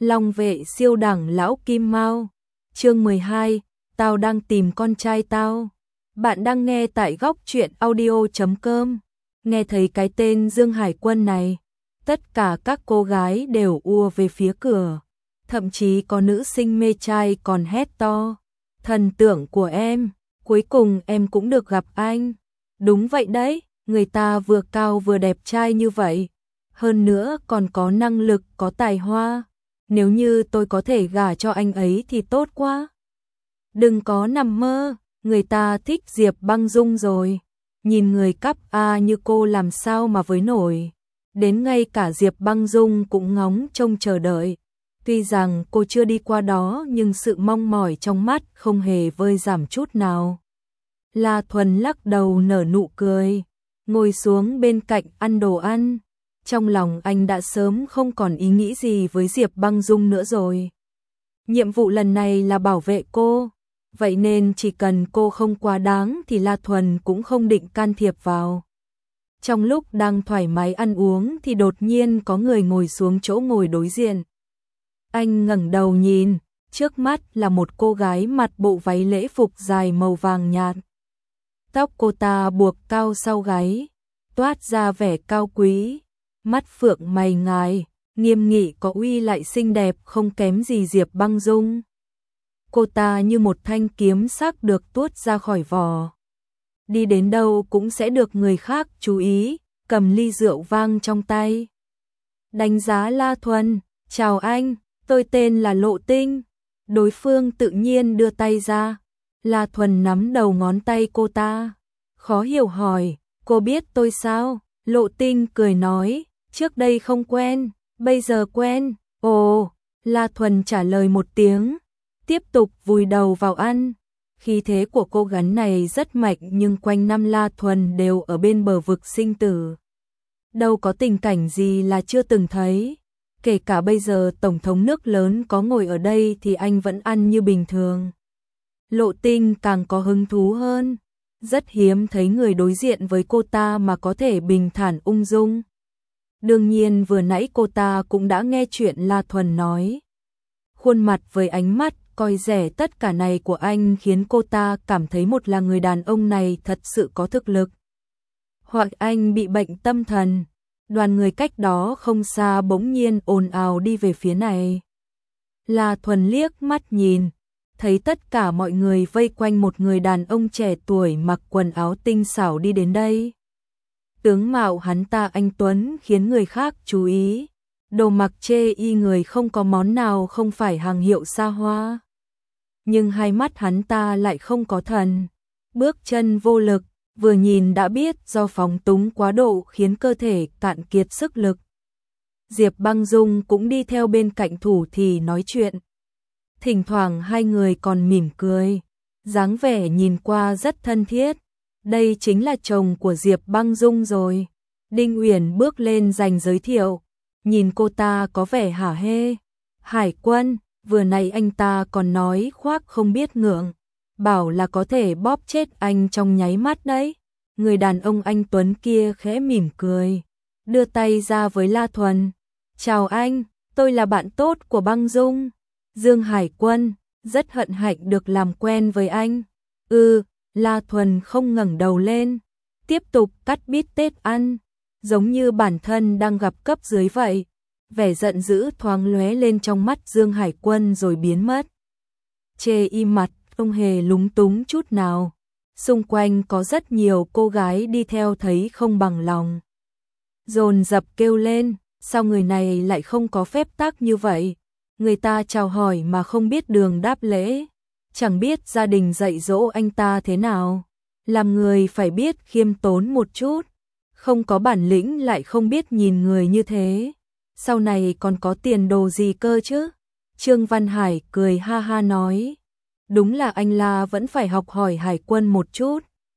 Long vệ siêu đẳng lão Kim Mao. Chương 12, tao đang tìm con trai tao. Bạn đang nghe tại góc truyện audio.com. Nghe thấy cái tên Dương Hải Quân này, tất cả các cô gái đều ùa về phía cửa. Thậm chí có nữ sinh mê trai còn hét to: "Thần tượng của em, cuối cùng em cũng được gặp anh." Đúng vậy đấy, người ta vừa cao vừa đẹp trai như vậy, hơn nữa còn có năng lực, có tài hoa. Nếu như tôi có thể gả cho anh ấy thì tốt quá. Đừng có nằm mơ, người ta thích Diệp Băng Dung rồi. Nhìn người cấp A như cô làm sao mà với nổi. Đến ngay cả Diệp Băng Dung cũng ngóng trông chờ đợi. Tuy rằng cô chưa đi qua đó nhưng sự mong mỏi trong mắt không hề vơi giảm chút nào. La Thuần lắc đầu nở nụ cười, ngồi xuống bên cạnh ăn đồ ăn. Trong lòng anh đã sớm không còn ý nghĩ gì với Diệp Băng Dung nữa rồi. Nhiệm vụ lần này là bảo vệ cô, vậy nên chỉ cần cô không quá đáng thì La Thuần cũng không định can thiệp vào. Trong lúc đang thoải mái ăn uống thì đột nhiên có người ngồi xuống chỗ ngồi đối diện. Anh ngẩng đầu nhìn, trước mắt là một cô gái mặc bộ váy lễ phục dài màu vàng nhạt. Tóc cô ta buộc cao sau gáy, toát ra vẻ cao quý, mắt phượng mày ngài, nghiêm nghị có uy lại xinh đẹp không kém gì Diệp Băng Dung. Cô ta như một thanh kiếm sắc được tuốt ra khỏi vỏ. Đi đến đâu cũng sẽ được người khác chú ý, cầm ly rượu vang trong tay. Đánh giá La Thuần, "Chào anh, tôi tên là Lộ Tinh." Đối phương tự nhiên đưa tay ra. La Thuần nắm đầu ngón tay cô ta, khó hiểu hỏi: "Cô biết tôi sao?" Lộ Tinh cười nói: "Trước đây không quen, bây giờ quen." "Ồ." La Thuần trả lời một tiếng, tiếp tục vùi đầu vào ăn. Khí thế của cô gái này rất mạnh nhưng quanh năm La Thuần đều ở bên bờ vực sinh tử. Đâu có tình cảnh gì là chưa từng thấy. Kể cả bây giờ Tổng thống nước lớn có ngồi ở đây thì anh vẫn ăn như bình thường. Lộ Tinh càng có hứng thú hơn. Rất hiếm thấy người đối diện với cô ta mà có thể bình thản ung dung. Đương nhiên vừa nãy cô ta cũng đã nghe chuyện La Thuần nói. Khuôn mặt với ánh mắt coi rẻ tất cả này của anh khiến cô ta cảm thấy một là người đàn ông này thật sự có thực lực, hoặc anh bị bệnh tâm thần. Đoàn người cách đó không xa bỗng nhiên ồn ào đi về phía này. La Thuần liếc mắt nhìn, thấy tất cả mọi người vây quanh một người đàn ông trẻ tuổi mặc quần áo tinh xảo đi đến đây. Tướng mạo hắn ta anh tuấn khiến người khác chú ý. Đồ mặc chê y người không có món nào không phải hàng hiệu xa hoa. Nhưng hai mắt hắn ta lại không có thần, bước chân vô lực, vừa nhìn đã biết do phóng túng quá độ khiến cơ thể cạn kiệt sức lực. Diệp Băng Dung cũng đi theo bên cạnh thủ thì nói chuyện. Thỉnh thoảng hai người còn mỉm cười, dáng vẻ nhìn qua rất thân thiết. Đây chính là chồng của Diệp Băng Dung rồi. Đinh Uyển bước lên giành giới thiệu, nhìn cô ta có vẻ hả hê. "Hải Quân." Vừa nãy anh ta còn nói khoác không biết ngượng, bảo là có thể bóp chết anh trong nháy mắt đấy. Người đàn ông anh tuấn kia khẽ mỉm cười, đưa tay ra với La Thuần. "Chào anh, tôi là bạn tốt của Băng Dung, Dương Hải Quân, rất hân hạnh được làm quen với anh." La Thuần không ngẩng đầu lên, tiếp tục cắt bít tết ăn, giống như bản thân đang gặp cấp dưới vậy. Vẻ giận dữ thoáng lóe lên trong mắt Dương Hải Quân rồi biến mất. Chê im mặt, không hề lúng túng chút nào. Xung quanh có rất nhiều cô gái đi theo thấy không bằng lòng, dồn dập kêu lên: "Sao người này lại không có phép tắc như vậy? Người ta chào hỏi mà không biết đường đáp lễ, chẳng biết gia đình dạy dỗ anh ta thế nào. Làm người phải biết khiêm tốn một chút, không có bản lĩnh lại không biết nhìn người như thế. Sau này còn có tiền đồ gì cơ chứ?" Trương Văn Hải cười ha ha nói: "Đúng là anh La vẫn phải học hỏi Hải Quân một chút.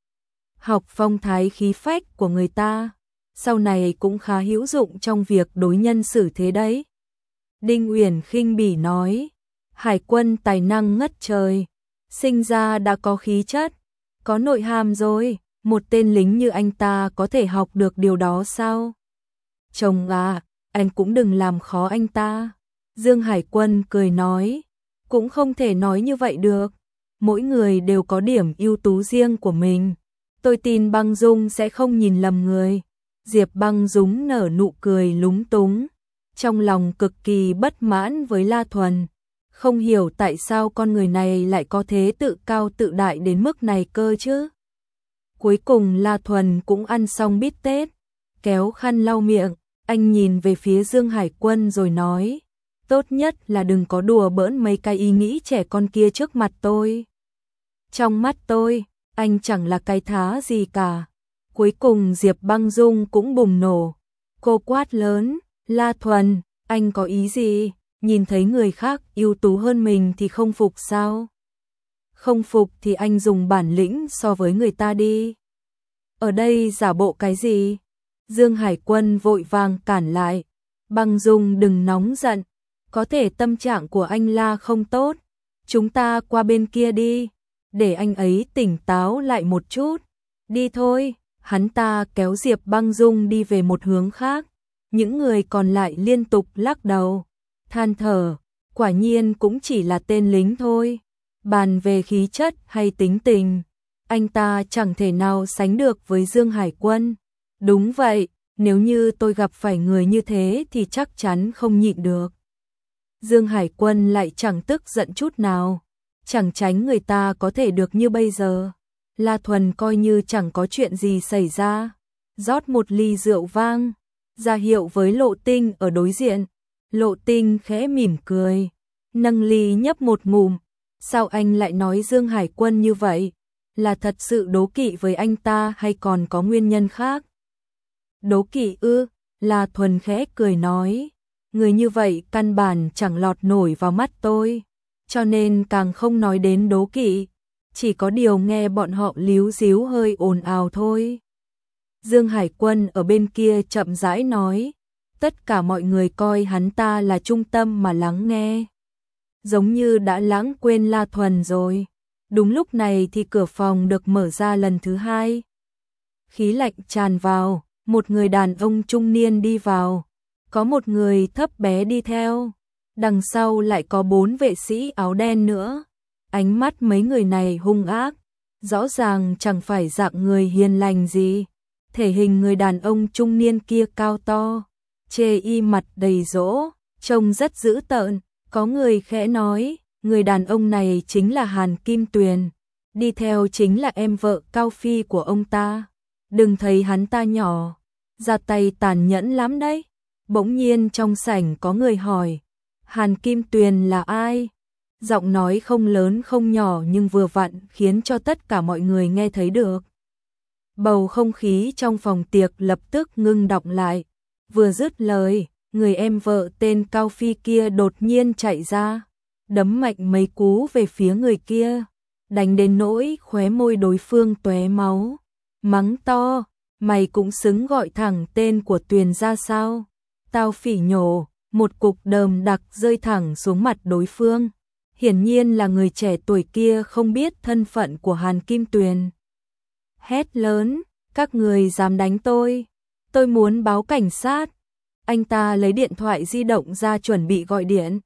Học phong thái khí phách của người ta, sau này cũng khá hữu dụng trong việc đối nhân xử thế đấy." Đinh Uyển khinh bỉ nói: "Hải Quân tài năng ngất trời, sinh ra đã có khí chất, có nội hàm rồi, một tên lính như anh ta có thể học được điều đó sao? Chồng à, anh cũng đừng làm khó anh ta." Dương Hải Quân cười nói, cũng không thể nói như vậy được. Mỗi người đều có điểm ưu tú riêng của mình. Tôi tin Băng Dung sẽ không nhìn lầm người. Diệp Băng Dung nở nụ cười lúng túng, trong lòng cực kỳ bất mãn với La Thuần. Không hiểu tại sao con người này lại có thế tự cao tự đại đến mức này cơ chứ. Cuối cùng La Thuần cũng ăn xong bít tết, kéo khăn lau miệng, anh nhìn về phía Dương Hải Quân rồi nói, tốt nhất là đừng có đùa bỡn mấy cái ý nghĩ trẻ con kia trước mặt tôi. Trong mắt tôi, anh chẳng là cái thá gì cả. Cuối cùng Diệp Băng Dung cũng bùng nổ. Cô quát lớn, La Thuần, anh có ý gì? Nhìn thấy người khác ưu tú hơn mình thì không phục sao? Không phục thì anh dùng bản lĩnh so với người ta đi. Ở đây giả bộ cái gì? Dương Hải Quân vội vàng cản lại. Băng Dung đừng nóng giận. Có thể tâm trạng của anh La không tốt. Chúng ta qua bên kia đi. Để anh ấy tỉnh táo lại một chút. Đi thôi. Hắn ta kéo Diệp Băng Dung đi về một hướng khác. Những người còn lại liên tục lắc đầu, than thở, quả nhiên cũng chỉ là tên lính thôi. Bàn về khí chất hay tính tình, anh ta chẳng thể nào sánh được với Dương Hải Quân. Đúng vậy, nếu như tôi gặp phải người như thế thì chắc chắn không nhịn được. Dương Hải Quân lại chẳng tức giận chút nào, chẳng tránh người ta có thể được như bây giờ. La Thuần coi như chẳng có chuyện gì xảy ra, rót một ly rượu vang, ra hiệu với Lộ Tinh ở đối diện. Lộ Tinh khẽ mỉm cười, nâng ly nhấp một ngụm. Sao anh lại nói Dương Hải Quân như vậy? Là thật sự đố kỵ với anh ta hay còn có nguyên nhân khác? Đố kỵ ư? La Thuần khẽ cười nói, người như vậy căn bản chẳng lọt nổi vào mắt tôi, cho nên càng không nói đến đố kỵ. Chỉ có điều nghe bọn họ líu díu hơi ồn ào thôi. Dương Hải Quân ở bên kia chậm rãi nói, tất cả mọi người coi hắn ta là trung tâm mà lắng nghe. Giống như đã lãng quên La Thuần rồi. Đúng lúc này thì cửa phòng được mở ra lần thứ hai. Khí lạnh tràn vào, một người đàn ông trung niên đi vào. Có một người thấp bé đi theo. Đằng sau lại có 4 vệ sĩ áo đen nữa. Ánh mắt mấy người này hung ác, rõ ràng chẳng phải dạng người hiền lành gì. Thể hình người đàn ông trung niên kia cao to, chê y mặt đầy rỗ, trông rất dữ tợn. Có người khẽ nói, người đàn ông này chính là Hàn Kim Tuyền, đi theo chính là em vợ Cao Phi của ông ta. Đừng thấy hắn ta nhỏ, ra tay tàn nhẫn lắm đấy. Bỗng nhiên trong sảnh có người hỏi, Hàn Kim Tuyền là ai? Giọng nói không lớn không nhỏ nhưng vừa vặn khiến cho tất cả mọi người nghe thấy được. Bầu không khí trong phòng tiệc lập tức ngưng đọng lại. Vừa dứt lời, người em vợ tên Cao Phi kia đột nhiên chạy ra, đấm mạnh mấy cú về phía người kia, đánh đến nỗi khóe môi đối phương tóe máu, mắng to, mày cũng xứng gọi thẳng tên của Tuyền ra sao? Tao phỉ nhổ, một cục đờm đặc rơi thẳng xuống mặt đối phương. Hiển nhiên là người trẻ tuổi kia không biết thân phận của Hàn Kim Tuyền. Hét lớn, các người dám đánh tôi muốn báo cảnh sát. Anh ta lấy điện thoại di động ra chuẩn bị gọi điện.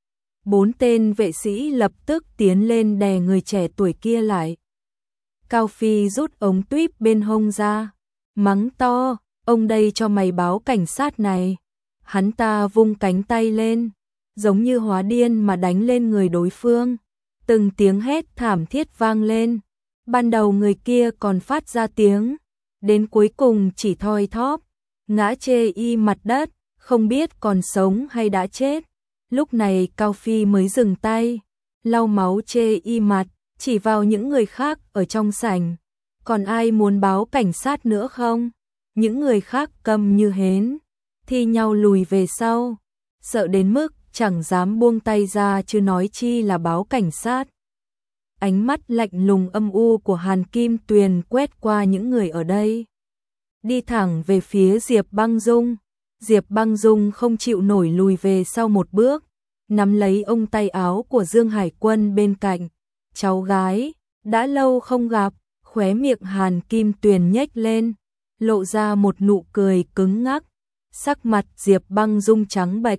4 tên vệ sĩ lập tức tiến lên đè người trẻ tuổi kia lại. Cao Phi rút ống tuýp bên hông ra, mắng to, ông đây cho mày báo cảnh sát này. Hắn ta vung cánh tay lên, giống như hóa điên mà đánh lên người đối phương. Từng tiếng hét thảm thiết vang lên. Ban đầu người kia còn phát ra tiếng, đến cuối cùng chỉ thoi thóp, ngã chê y mặt đất, không biết còn sống hay đã chết. Lúc này Cao Phi mới dừng tay, lau máu chê y mặt, chỉ vào những người khác ở trong sảnh. Còn ai muốn báo cảnh sát nữa không? Những người khác câm như hến, thi nhau lùi về sau, sợ đến mức chẳng dám buông tay ra chứ nói chi là báo cảnh sát. Ánh mắt lạnh lùng âm u của Hàn Kim Tuyền quét qua những người ở đây, đi thẳng về phía Diệp Băng Dung. Diệp Băng Dung không chịu nổi lùi về sau một bước, nắm lấy ông tay áo của Dương Hải Quân bên cạnh. Cháu gái, đã lâu không gặp. Khóe miệng Hàn Kim Tuyền nhếch lên, lộ ra một nụ cười cứng ngắc. Sắc mặt Diệp Băng Dung trắng bệch,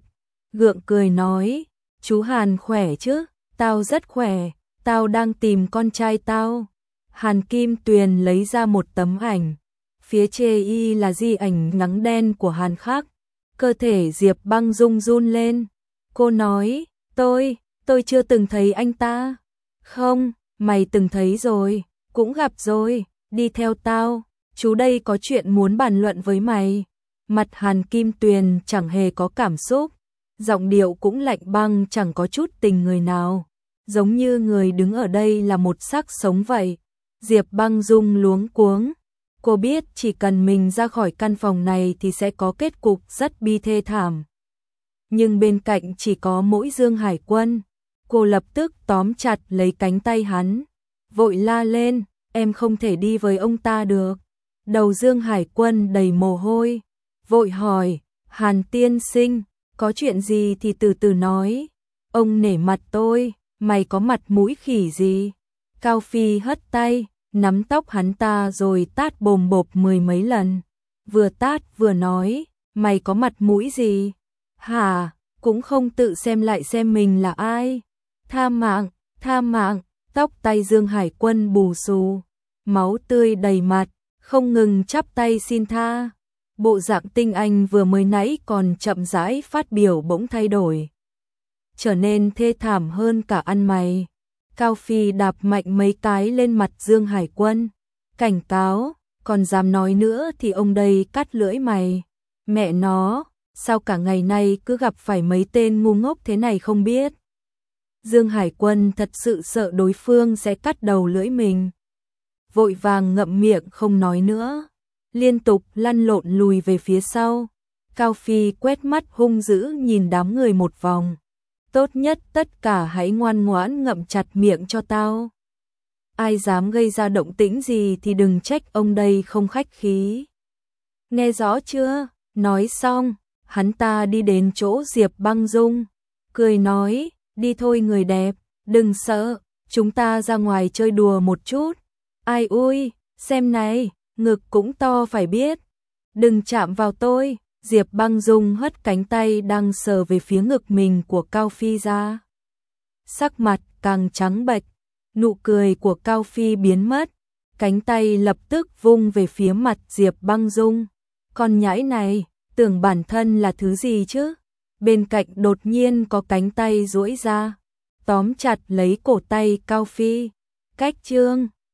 gượng cười nói, chú Hàn khỏe chứ? Tao rất khỏe, tao đang tìm con trai tao. Hàn Kim Tuyền lấy ra một tấm ảnh, phía trên y là di ảnh ngắn đen của Hàn Khắc. Cơ thể Diệp Băng Dung run lên. Cô nói, tôi chưa từng thấy anh ta. Không, mày từng thấy rồi, cũng gặp rồi, đi theo tao, chú đây có chuyện muốn bàn luận với mày. Mặt Hàn Kim Tuyền chẳng hề có cảm xúc, giọng điệu cũng lạnh băng, chẳng có chút tình người nào, giống như người đứng ở đây là một xác sống vậy. Diệp Băng Dung luống cuống, cô biết chỉ cần mình ra khỏi căn phòng này thì sẽ có kết cục rất bi thê thảm. Nhưng bên cạnh chỉ có mỗi Dương Hải Quân, cô lập tức tóm chặt lấy cánh tay hắn, vội la lên, em không thể đi với ông ta được. Đầu Dương Hải Quân đầy mồ hôi, vội hỏi, Hàn tiên sinh, có chuyện gì thì từ từ nói, ông nể mặt tôi, mày có mặt mũi khỉ gì? Cao Phi hất tay, nắm tóc hắn ta rồi tát bồm bộp 10 mấy lần, vừa tát vừa nói, mày có mặt mũi gì? Hả, cũng không tự xem lại xem mình là ai? Tha mạng, tóc tay Dương Hải Quân bù xù, máu tươi đầy mặt, không ngừng chắp tay xin tha. Bộ dạng tinh anh vừa mới nãy còn chậm rãi phát biểu bỗng thay đổi, trở nên thê thảm hơn cả ăn mày. Cao Phi đạp mạnh mấy cái lên mặt Dương Hải Quân, cảnh cáo, còn dám nói nữa thì ông đây cắt lưỡi mày. Mẹ nó, sao cả ngày nay cứ gặp phải mấy tên ngu ngốc thế này không biết. Dương Hải Quân thật sự sợ đối phương sẽ cắt đầu lưỡi mình, vội vàng ngậm miệng không nói nữa, liên tục lăn lộn lùi về phía sau. Cao Phi quét mắt hung dữ nhìn đám người một vòng, tốt nhất tất cả hãy ngoan ngoãn ngậm chặt miệng cho tao. Ai dám gây ra động tĩnh gì thì đừng trách ông đây không khách khí. Nghe rõ chưa? Nói xong, hắn ta đi đến chỗ Diệp Băng Dung, cười nói, đi thôi người đẹp, đừng sợ, chúng ta ra ngoài chơi đùa một chút. Ai ui, xem này, ngực cũng to phải biết. Đừng chạm vào tôi. Diệp Băng Dung hất cánh tay đang sờ về phía ngực mình của Cao Phi ra. Sắc mặt càng trắng bệch, nụ cười của Cao Phi biến mất, cánh tay lập tức vung về phía mặt Diệp Băng Dung. Con nhãi này, tưởng bản thân là thứ gì chứ? Bên cạnh đột nhiên có cánh tay duỗi ra, tóm chặt lấy cổ tay Cao Phi. Cách chương